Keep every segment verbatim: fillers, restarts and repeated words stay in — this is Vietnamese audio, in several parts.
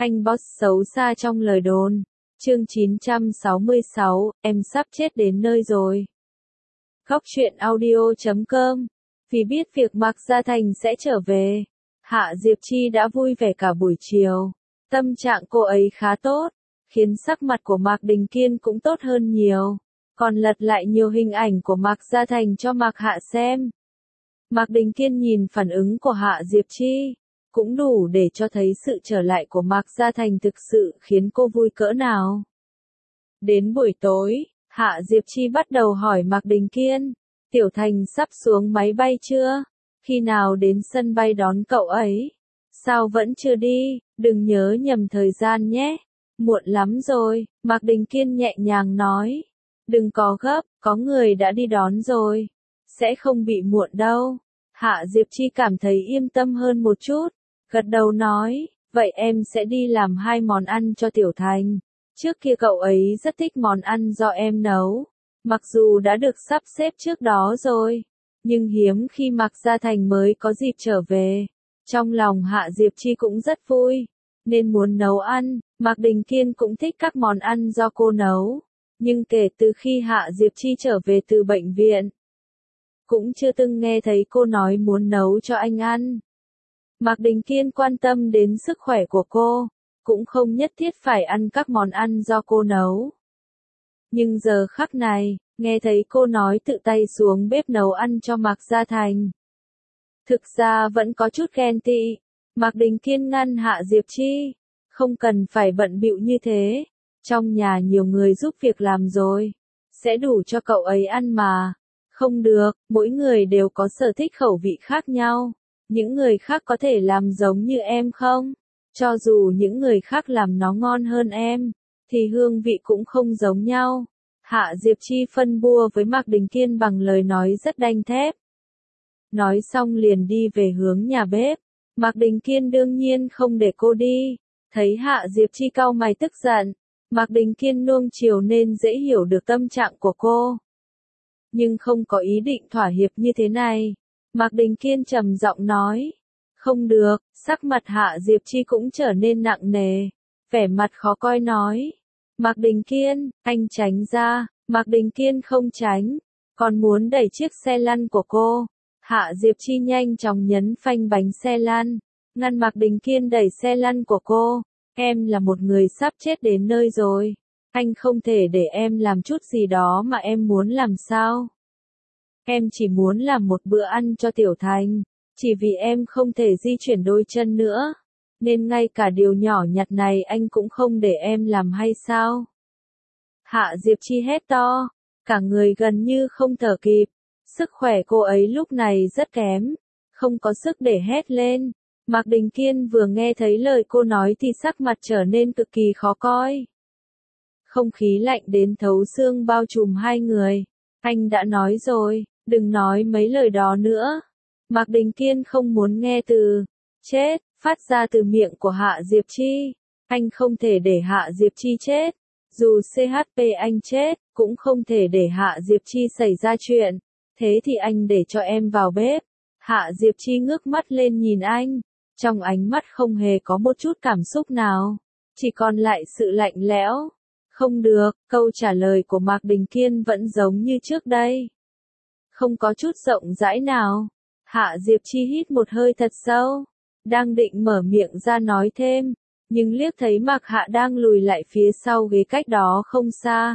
Anh boss xấu xa trong lời đồn. Chương chín trăm sáu mươi sáu, em sắp chết đến nơi rồi. Góc truyện audio chấm com. Vì biết việc Mạc Gia Thành sẽ trở về, Hạ Diệp Chi đã vui vẻ cả buổi chiều. Tâm trạng cô ấy khá tốt, khiến sắc mặt của Mạc Đình Kiên cũng tốt hơn nhiều. Còn lật lại nhiều hình ảnh của Mạc Gia Thành cho Mạc Hạ xem. Mạc Đình Kiên nhìn phản ứng của Hạ Diệp Chi, cũng đủ để cho thấy sự trở lại của Mạc Gia Thành thực sự khiến cô vui cỡ nào. Đến buổi tối, Hạ Diệp Chi bắt đầu hỏi Mạc Đình Kiên, Tiểu Thành sắp xuống máy bay chưa? Khi nào đến sân bay đón cậu ấy? Sao vẫn chưa đi? Đừng nhớ nhầm thời gian nhé. Muộn lắm rồi, Mạc Đình Kiên nhẹ nhàng nói. Đừng có gấp, có người đã đi đón rồi. Sẽ không bị muộn đâu. Hạ Diệp Chi cảm thấy yên tâm hơn một chút. Gật đầu nói, vậy em sẽ đi làm hai món ăn cho Tiểu Thành. Trước kia cậu ấy rất thích món ăn do em nấu. Mặc dù đã được sắp xếp trước đó rồi, nhưng hiếm khi Mạc Gia Thành mới có dịp trở về. Trong lòng Hạ Diệp Chi cũng rất vui, nên muốn nấu ăn. Mạc Đình Kiên cũng thích các món ăn do cô nấu. Nhưng kể từ khi Hạ Diệp Chi trở về từ bệnh viện, cũng chưa từng nghe thấy cô nói muốn nấu cho anh ăn. Mạc Đình Kiên quan tâm đến sức khỏe của cô, cũng không nhất thiết phải ăn các món ăn do cô nấu. Nhưng giờ khắc này, nghe thấy cô nói tự tay xuống bếp nấu ăn cho Mạc Gia Thành. Thực ra vẫn có chút ghen tị. Mạc Đình Kiên ngăn Hạ Diệp Chi, không cần phải bận bịu như thế. Trong nhà nhiều người giúp việc làm rồi, sẽ đủ cho cậu ấy ăn mà. Không được, mỗi người đều có sở thích khẩu vị khác nhau. Những người khác có thể làm giống như em không? Cho dù những người khác làm nó ngon hơn em, thì hương vị cũng không giống nhau. Hạ Diệp Chi phân bua với Mạc Đình Kiên bằng lời nói rất đanh thép. Nói xong liền đi về hướng nhà bếp. Mạc Đình Kiên đương nhiên không để cô đi. Thấy Hạ Diệp Chi cau mày tức giận, Mạc Đình Kiên nuông chiều nên dễ hiểu được tâm trạng của cô. Nhưng không có ý định thỏa hiệp như thế này. Mạc Đình Kiên trầm giọng nói. Không được, sắc mặt Hạ Diệp Chi cũng trở nên nặng nề. Vẻ mặt khó coi nói. Mạc Đình Kiên, anh tránh ra. Mạc Đình Kiên không tránh, còn muốn đẩy chiếc xe lăn của cô. Hạ Diệp Chi nhanh chóng nhấn phanh bánh xe lăn, ngăn Mạc Đình Kiên đẩy xe lăn của cô. Em là một người sắp chết đến nơi rồi. Anh không thể để em làm chút gì đó mà em muốn làm sao. Em chỉ muốn làm một bữa ăn cho Tiểu Thành. Chỉ vì em không thể di chuyển đôi chân nữa, nên ngay cả điều nhỏ nhặt này anh cũng không để em làm hay sao? Hạ Diệp Chi hét to, cả người gần như không thở kịp. Sức khỏe cô ấy lúc này rất kém, không có sức để hét lên. Mạc Đình Kiên vừa nghe thấy lời cô nói thì sắc mặt trở nên cực kỳ khó coi. Không khí lạnh đến thấu xương bao trùm hai người. Anh đã nói rồi, đừng nói mấy lời đó nữa. Mạc Đình Kiên không muốn nghe từ chết phát ra từ miệng của Hạ Diệp Chi. Anh không thể để Hạ Diệp Chi chết. Dù xê hát pê anh chết, cũng không thể để Hạ Diệp Chi xảy ra chuyện. Thế thì anh để cho em vào bếp. Hạ Diệp Chi ngước mắt lên nhìn anh. Trong ánh mắt không hề có một chút cảm xúc nào. Chỉ còn lại sự lạnh lẽo. Không được, câu trả lời của Mạc Đình Kiên vẫn giống như trước đây. Không có chút rộng rãi nào. Hạ Diệp Chi hít một hơi thật sâu. Đang định mở miệng ra nói thêm. Nhưng liếc thấy Mạc Hạ đang lùi lại phía sau ghế cách đó không xa.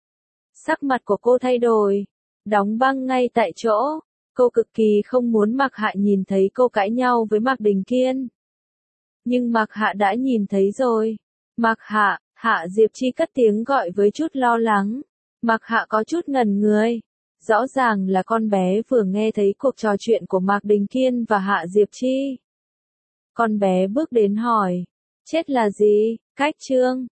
Sắc mặt của cô thay đổi. Đóng băng ngay tại chỗ. Cô cực kỳ không muốn Mạc Hạ nhìn thấy cô cãi nhau với Mạc Đình Kiên. Nhưng Mạc Hạ đã nhìn thấy rồi. Mạc Hạ, Hạ Diệp Chi cất tiếng gọi với chút lo lắng. Mạc Hạ có chút ngẩn người. Rõ ràng là con bé vừa nghe thấy cuộc trò chuyện của Mạc Đình Kiên và Hạ Diệp Chi. Con bé bước đến hỏi. Chết là gì? Cách chương.